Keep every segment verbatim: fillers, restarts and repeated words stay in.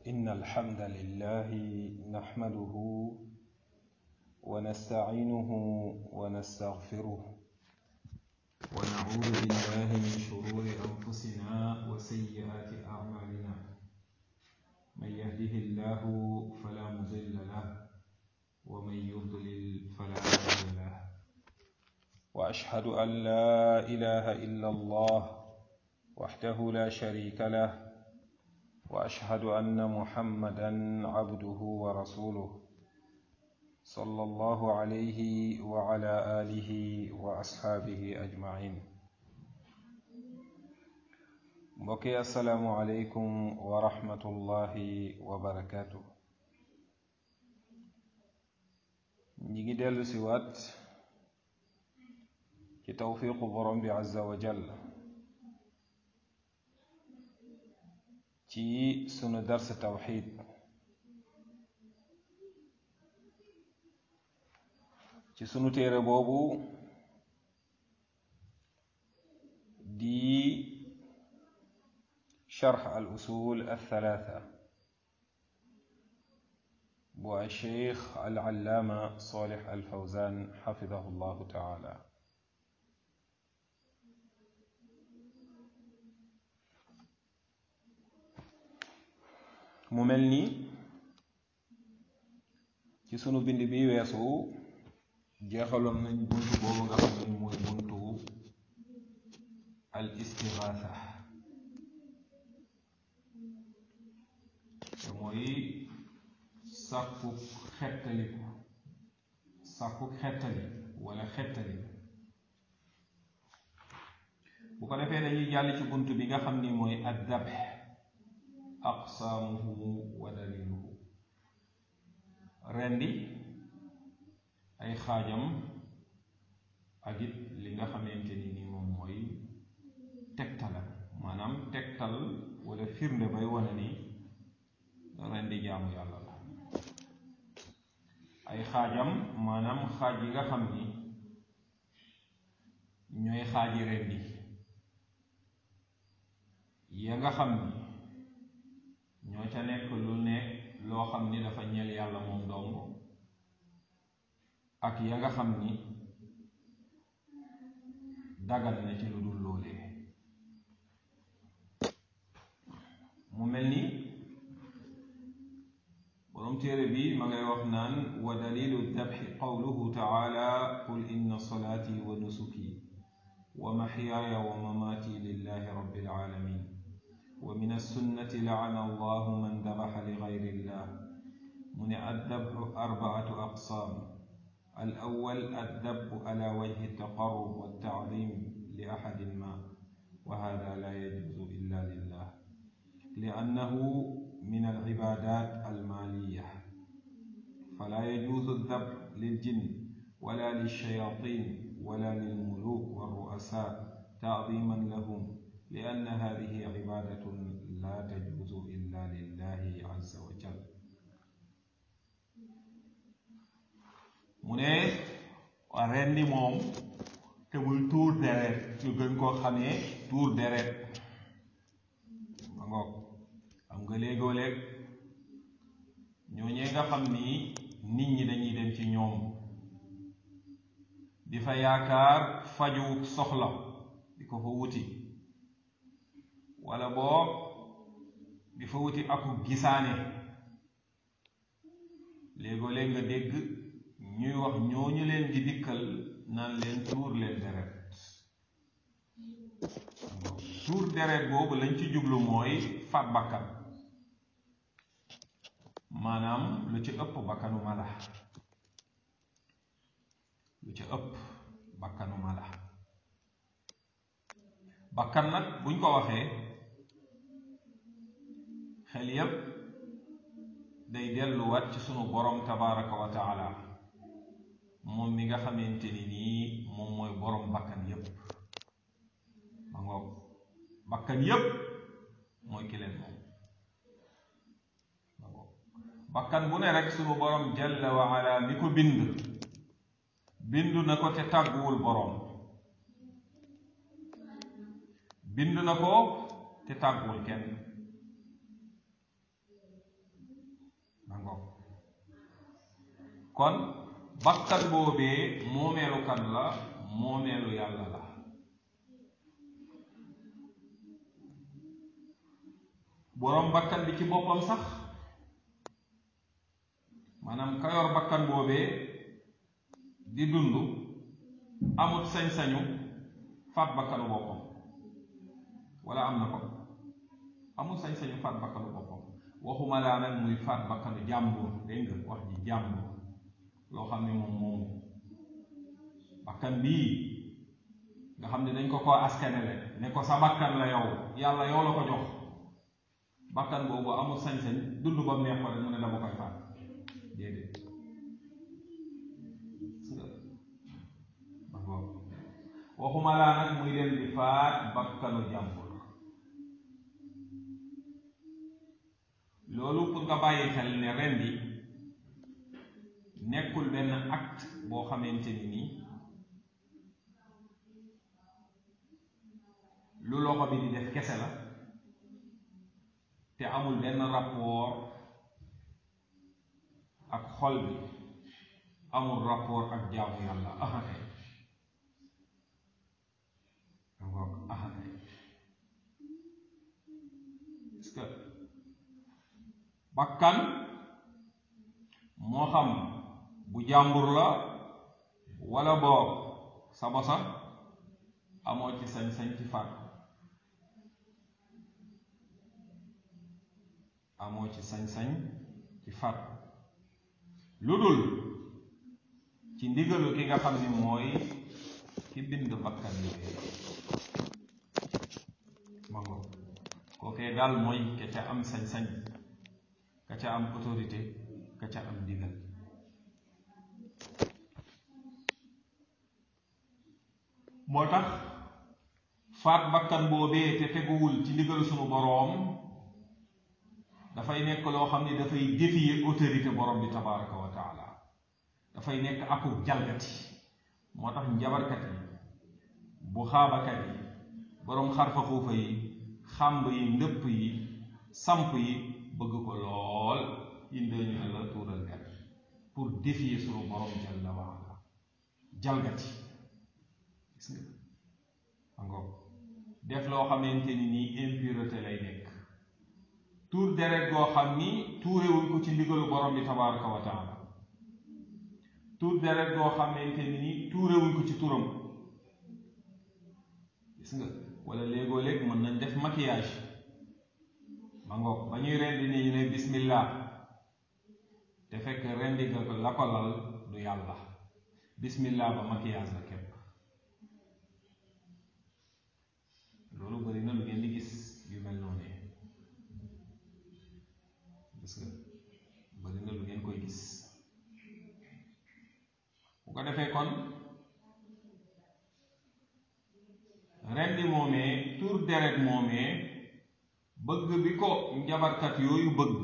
إن الحمد لله نحمده ونستعينه ونستغفره ونعوذ بالله من شرور أنفسنا وسيئات أعمالنا من يهده الله فلا مضل له ومن يضلل فلا هادي له وأشهد أن لا إله إلا الله وحده لا شريك له وأشهد أن محمدا عبده ورسوله صلى الله عليه وعلى آله وأصحابه أجمعين بقي السلام عليكم ورحمة الله وبركاته نيجي ديالو سيوات ci tawfiqu borom bi azza wa jall ci sunu dars tawxid ci sunu téere boobu di sharx al usul al thalatha bu al sheikh al allaama salih al fawzan xafidahu llahu taala mu mel ni ci sunu bind bi weesu jeexaloon nañ buntu boobu nga xam ne mooy buntu al istighatha te mooy sàkku xettaliku sàkku xettali wala xettali bu ko defee dañuy jàll ci buntu bi nga xam ni mooy ad-dabh aqsaamuhu wa daliluhu rendi ay xaajam ak it li nga xamante ni ni moom mooy tegtalam maanaam tegtal wala firnde bay wane ni rendi jaamu yàlla la ay xaajam maanaam xaaj yi nga xam ni ñooy xaaji rendi ya nga xam ni ñoo ca nekk lu nekk loo xam ni dafa ñeel yàlla moom dong ak ya nga xam ni dagal na ci lu dul loolee mu mel ni borom téere bi ma ngay wax naan wa dalilu dabxi qawluhu taala qul inna salaati wa nusuki wa maxyaaya wa mamaati lillahi rabbil alamin ومن السنة لعن الله من ذبح لغير الله من الذبح أربعة أقسام الأول الذبح على وجه التقرب والتعظيم لأحد ما وهذا لا يجوز إلا لله لأنه من العبادات المالية فلا يجوز الذبح للجن ولا للشياطين ولا للملوك والرؤساء تعظيما لهم لأن هذه عبادة لا تجوز إلا لله عز وجل mu ne rendi moom te muy tuur deret ñu gën koo xamee tuur deret ma ngoog xam nga léegoo léeg ñooñee nga xam ni nit ñi dañuy dem ci ñoom di fa yaakaar faju soxla di ko fa wuti wala boog di fa wuti aku gisaane léegoo léeg nga dégg ñuy wax ñooñu leen di dikkal naan leen tuur leen deret tuur deret boobu lañ ci jublu mooy faat bakkan maanaam lu ci ëpp bakkanu mala lu ci ëpp bakkanu mala bakkan nag buñ ko waxee xel yépp day delluwaat ci sunu borom tabaraka wa taala moom mi nga xamante ni nii moom mooy borom bakkan yépp ma ngoog bakkan yépp mooy ki leen moom ma ngoog bakkan bu ne rek sunu borom jalla wa ala mi ko bind bindu na ko te tàgguwul borom bind na ko te tàgguwul kenn kon bakkan boobee moomeelu kan la moomeelu yàlla la. boroom bakkan bi ci boppam sax maanaam ka yor bakkan boobee di dund amut sañ-sañu faat bakkanu boppam, wala am na ko? amul sañ-sañu faat bakkanu boppam, waxuma laa nag muy faat bakkanu jàmbur. dégg nga wax ji jàmbur, loo xam ne moom moomu bakkan bii nga xam ne dañ ko koo askanele ne ko sa bakkan la yow, yàlla yow la ko jox. bakkan boobu amul sañ-sañ dund ba mu neex ko rek mu ne dama koy faat, déedéet. waxuma laa nag muy dem di faat bakkanu jàmbur. loolu pour nga bàyyi xel ne rendi nekkul benn acte boo xamante ni nii lu loxo bi di def kese la te amul benn rapport ak xol bi, amul rapport ak jaamu yàlla. axakay ngoog axakay parce que bakkan moo xam bu jàmbur la wala boog sa bosa, amoo ci sañ-sañ ci faat, amoo ci sañ-sañ ci faat lu dul ci ndigalu ki nga xam ni mooy ki bind bakkan yooyu. ma ngo kookee daal mooy ka ca am sañ-sañ, ka ca am autorité, ka ca am ndigal. moo tax faat bakkan boobee te teguwul ci ndigalu sunu boroom dafay nekk loo xam ne dafay défier autorité borom bi tabaraka wa taala, dafay nekk akub jalgati. moo tax njabarkat yi, bu xaabakat yi, boroom xarfa xuufa yi, xàmb yi, ndëpp yi, samp yi bëgg ko lool indee ñu ne la tuural der pour défier sunu borom jalla wa ala. jalgati gis nga angoog def loo xamante ni nii impureté lay nekk, tuur deret goo xam ni tuurewuñ ko ci ndigalu borom bi tabaraka wa taala, tuur deret goo xamante ni nii tuurewuñ ko ci turam. gis nga wala léegoo léeg mën nañ def maquillage, ma ngoog ba ñuy rendi ni ñu ne bismillah, te fekk rendi nga ko la ko lal du yàlla. bismillah ba maquillage la képp. loolu bari na lu ngeen di gis yu mel noonu, gis nga bari na lu ngeen koy gis. bu ko defee kon rendi moomee, tuur deret moomee, bëgg bi ko njabarkat yooyu bëgg,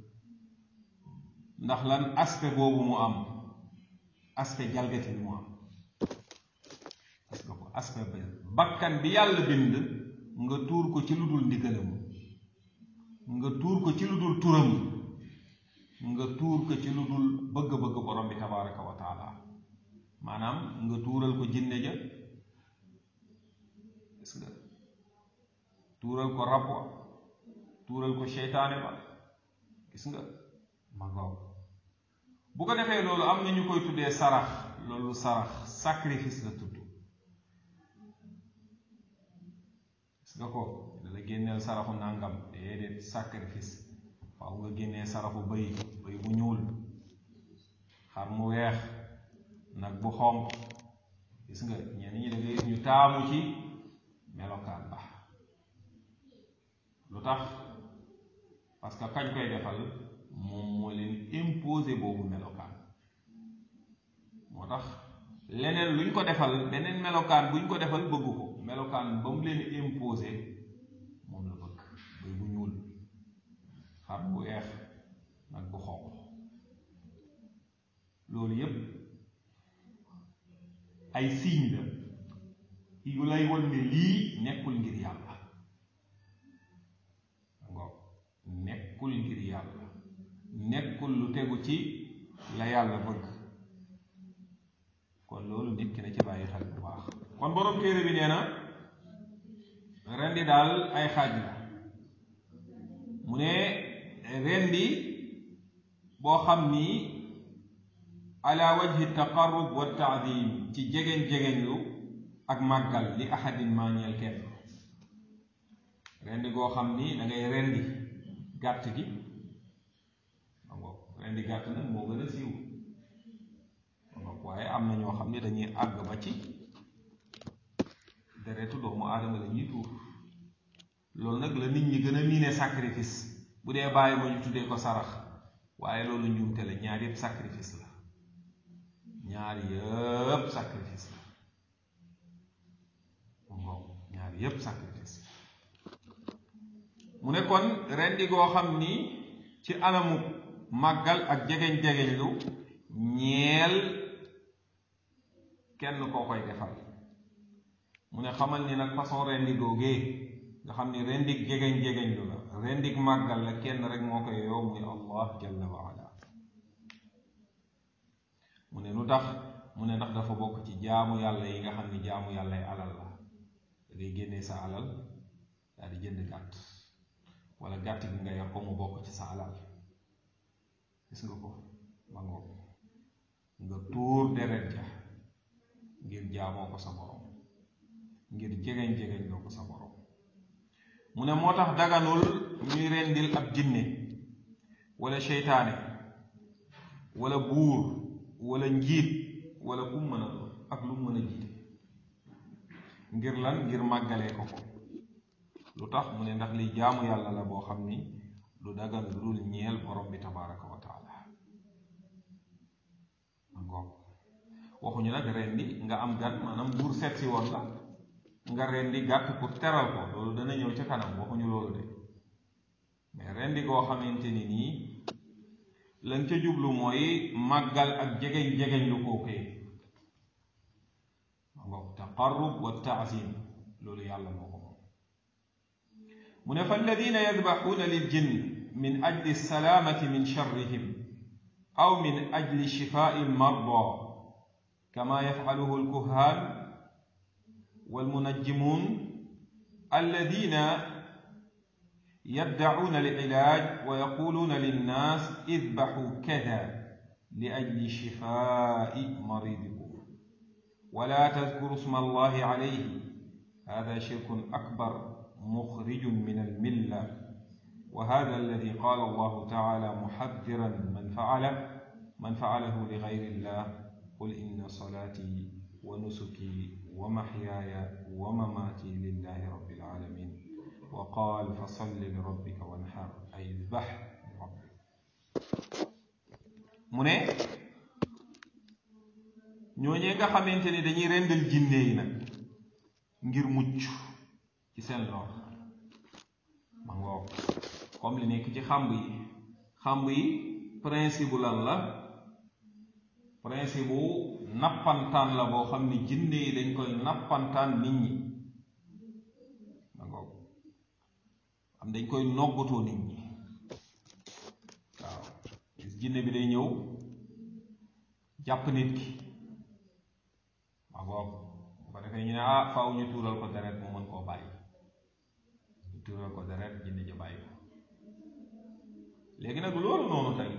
ndax lan? aspect boobu mu am, aspect jalgati bi mu am. parce que ko aspect bi bakkan bi yàlla bind nga tuur ko ci lu dul ndigalam, nga tuur ko ci lu dul turam, nga tuur ko ci lu dul bëgg-bëgg borom bi tabaraka wa taala. maanaam nga tuural ko jinne ja, gis nga tuural ko rab wa, tuural ko seytaane ba, gis nga ma ngaw. bu ko defee loolu am na ñu koy tuddee sarax. loolu sarax, sacrifice la tudd. gis nga ko dala génneel saraxu nàngam, déedéet, sacrifice. waaw nga génnee saraxu bëy, bëy bu ñuul, xar mu weex, nag bu xonq. gis nga ñenn ñi da ngay gis ñu taamu ci melokaan ba. lu tax? parce que kañ koy defal moom moo leen imposé boobu melokaan. moo tax leneen luñ ko defal, beneen melokaan buñ ko defal bëggu ko. melokaan ba mu leen imposé moom la bëgg. bëy bu ñuul, xar bu weex, nag bu xonq. loolu yépp ay signe la yu lay won ne lii nekkul ngir yàlla. ngoog nekkul ngir yàlla, nekkul lu tegu ci la yàlla bëgg. kon loolu nit ki na ci bàyyi xel bu baax. kon borom téere bi nee na rendi daal ay xaaj la mu ne rendi boo xam ni ala wajhi taqarrub wa taadim ci jegeñ jegeñlu ak màggal li ahadin maa ñeel kenn. rendi goo xam ni da ngay rendi gàtt gi rendi gàtt nag moo gën a siiw waaye am na ñoo xam ne dañuy àgg ba ci deretu doomu aadama la ñuy tuur. loolu nag la nit ñi gën a miine sacrifice. bu dee bàyyi ma ñu tuddee ko sarax, waaye loolu njuumte la. ñaar yëpp sacrifice la ñaar yëpp sacrifice la moom ñaar yëpp sacrifice la. mu ne kon rendi goo xam ni ci anamu màggal ak jegeñ jegeñ lu ñeel kenn koo koy defal. mu ne xamal ni nag façon rendi googee nga xam ni rendik jegeñ jegeñ lu la, rendik màggal la, kenn rek moo koy yow muy Allah jalla wa ala. mu ne lu tax mu ne ndax dafa bokk ci jaamu yàlla yi nga xam ni jaamu yàllay alal la. da ngay génnee sa alal daal di jënd gàtt, wala gàtt gi nga yor ko mu bokk ci sa alal. gis nga ko ma ngoog nga tuur deret ja ngir jaamoo ko sa borom, ngir jegeñ jegeñ loo ko sa borom. mu ne moo tax daganul ñuy rendil ab jinne wala seytaane wala buur wala njiit wala kum mën a doon ak lu mën a jiite. ngir lan? ngir màggalee ko ko. lu tax? mu ne ndax li jaamu yàlla la boo xam ni lu dagan lu dul ñeel borom bi tabaraka wa taala. waxuñu nag rendi nga am gan, maanaam buur seet si woon la nga rendi gàtt pour teral ko, loolu dana ñëw ca kanam. waxuñu loolu de, mais rendi goo xamante ni nii lañ ca jublu mooy màggal ak jegeñ jegeñ lu kookee ngo taqarrub wa taazim, loolu yàlla moo ko moom. mu ne fa alladina yadbaxuuna lil jinn min ajli salaamati min charrihim aw min ajli shifaai marda kama yafcaluhu alkuhaan walmunajjimuun alladina yaddacuuna alcilaaj wa yaquluuna linnaas idbaxuu kada li ajli shifaai maridikum wala tadkuru isma allahi calayhi hada shirkun akbar muxrijun min almilla wa hada alladi qaala allahu taala muxaddiran man facala man facalahu li gayri illah qul inna salaati wa nusuki wa maxyaaya wa mamaati lillahi rabbil alamin wa qaal fa salli li rabbika wanhar ay idbax li rabbik. mu ne ñooñee nga xamante ni dañuy rendal jinne yi nag ngir mucc ci seen lor, ma ngoog comme li nekk ci xàmb yi. xàmb yi principe lan la? principe bu nappantaan la boo xam ni jinne yi dañ koy nappantaan nit ñi, ma ngoog am dañ koy noggatoo nit ñi. waaw gis jinne bi day ñëw jàpp nit ki, ma ngoog bu ko defee ñu ne ah faaw ñu tuural ko deret mu mën koo bàyyi. ñu tuural ko deret jinne ji bàyyi ko. léegi nag loolu noonu tey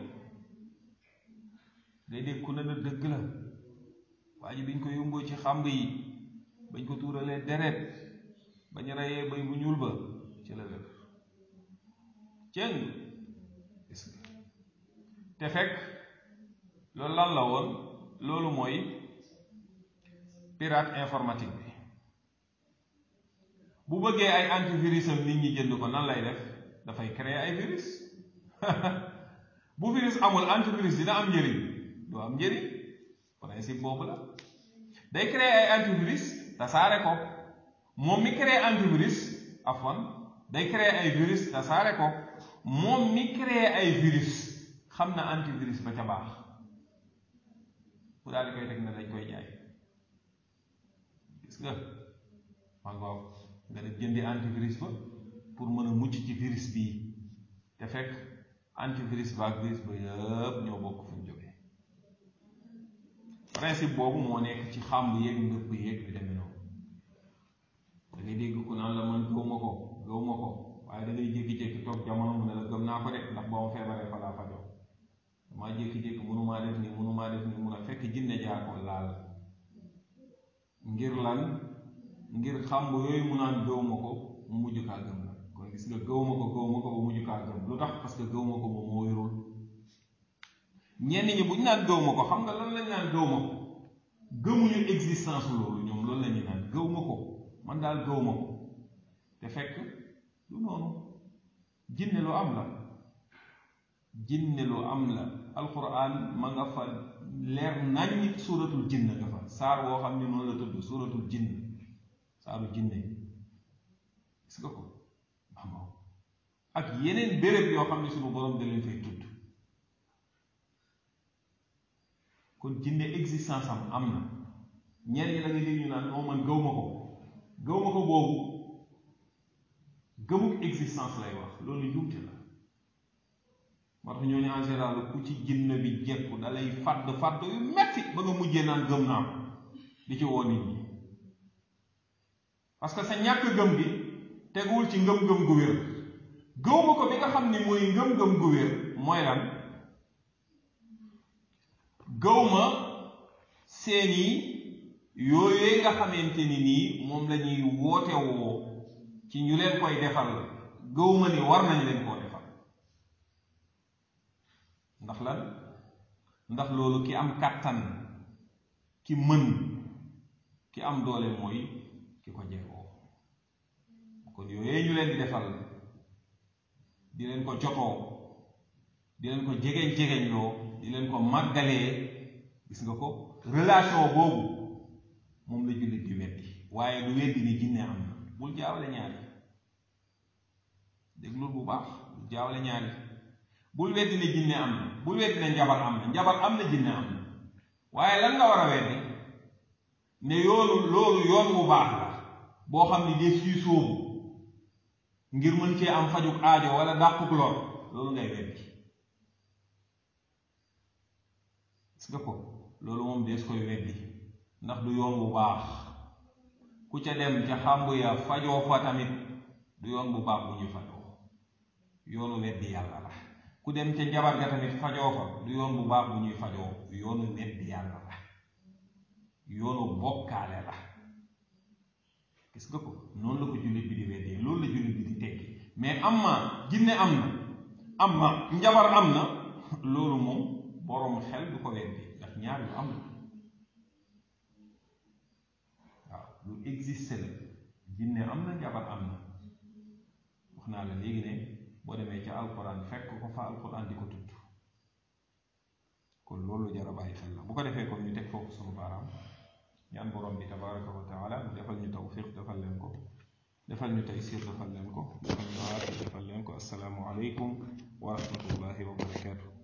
day dégg ku ne na dëgg la, waa ji biñ ko yómboo ci xàmb yi bañ ko tuuralee deret bañ reyee bay bu ñuul ba ci la wér cëng. gis nga te fekk loolu lan la woon? loolu mooy pirate informatique bi bu bëggee ay antivirus am nit ñi jënd ko nan lay def? dafay créer ay virus. bu virus amul antivirus dina am njëriñ? du am njëriñ. principe boobu la. day créer ay antivirus tasaare ko. moom mi créer antivirus afwan day créer ay virus tasaare ko. moom mi créer ay virus xam na antivirus ba ca baax, bu daal di koy teg na dañ koy jaay. gis nga ma nga nga def jëndi antivirus ba pour mën a mucc ci virus bii, te fekk antivirus ba ak virus ba yëpp ñoo bokk fu ñu jógee. principe boobu moo nekk ci xàmb yeeg ndëpp yeeg bi demee noonu da ngay dégg ku naan la man gëw ma ko gëw ma ko waaye da ngay jékki-jékki toog jamono mu ne la gëm naa ko de ndax ba ma feebaree fa laa fajoo maa jékki-jékki mënumaa def nii mënumaa def nii mun a fekk jinne jaar ko laal ngir lan ngir xàmb yooyu mu naan gëw ma ko mu mujj kaa gëm la kon gis nga gëw ma ko gëw ma ko ba mujj kaa gëm lu tax parce que gëw ma ko moom moo wérul ñenn ñi bu ñu naan gëw ma ko xam nga lan lañ naan gëw ma ko gëmuñu existence loolu ñoom loolu la ñuy naan gëw ma ko man daal gëw ma ko te fekk lu noonu jinne lu am la jinne lu am la alquran ma nga fa leer nañ suuratul jinn nga fa saar woo xam ne noonu la tudd suuratul jinn saaru jinne gis nga ko ak yeneen béréb yoo xam ne suñu borom da leen fay tudd kon jinne existence am am na ñenn ñi la nga dégg ñu naan noo man gëw ma ko gëw ma ko boobu gëmuk existence lay wax loolu njuumte la moo tax ñooñu en général ku ci jinne bi jekku da lay fàdd fàdd yu metti ba nga mujjee naan gëm naa ko di ci woo nit ñi parce que sa ñàkk gëm gi teguwul ci ngëm-ngëm gu wér gëw ma ko bi nga xam ni mooy ngëm-ngëm gu wér mooy lan gëw ma seeni yooyu nga xamante ni nii moom la ñuy woote woo ci ñu leen koy defal gëw ma ni war nañ leen koo defal ndax lan ndax loolu ki am kàttan ki mën ki am doole mooy ki ko jegoo kon yooyu ñu leen di defal di leen ko jotoo di leen ko jegeñ jegeñ loo di leen ko màggalee gis nga ko relation boobu moom la jullit di weddi waaye du weddi ni jinne am na bul jaawale ñaari déglul bu baax bul jaawale ñaari bul weddi ne jinne am na bul weddi ne njabar am na njabar am na jinne am na waaye lan nga war a weddi ne yoonu loolu yoon bu baax la boo xam ni des fii sóobu ngir mën cee am fajuk aajo wala dàquk lor loolu ngay weddi gis nga ko loolu moom des koy weddi ndax du yoon bu baax ku ca dem ca xàmbu ya fajoo fa tamit du yoon bu baax bu ñuy fajoo yoonu weddi yàlla la ku dem ca njabar ga tamit fajoo fa du yoon bu baax bu ñuy fajoo yoonu weddi yàlla la yoonu bokkaale la gis nga ko noonu la ko jullit bi di weddee loolu la jullit bi di tekki mais am ma jinne am na am ma njabar am na loolu moom boroom xel du ko weddi ndax ñaar yu am na waaw lu existe la jinne am na njabar am na wax naa la léegi ne boo demee ca alquran fekk ko fa alquran di ko tudd kon loolu jar a bàyyi xel la bu ko defee kon ñu teg foofu sunu baaraam ñaan borom bi tabaraka wa taala mu defal ñu tawfiq defal leen ko defal ñu taysir defal leen ko defal ñu aafiya defal leen ko assalaamu aleykum wa rahmatullahi wa barakatuh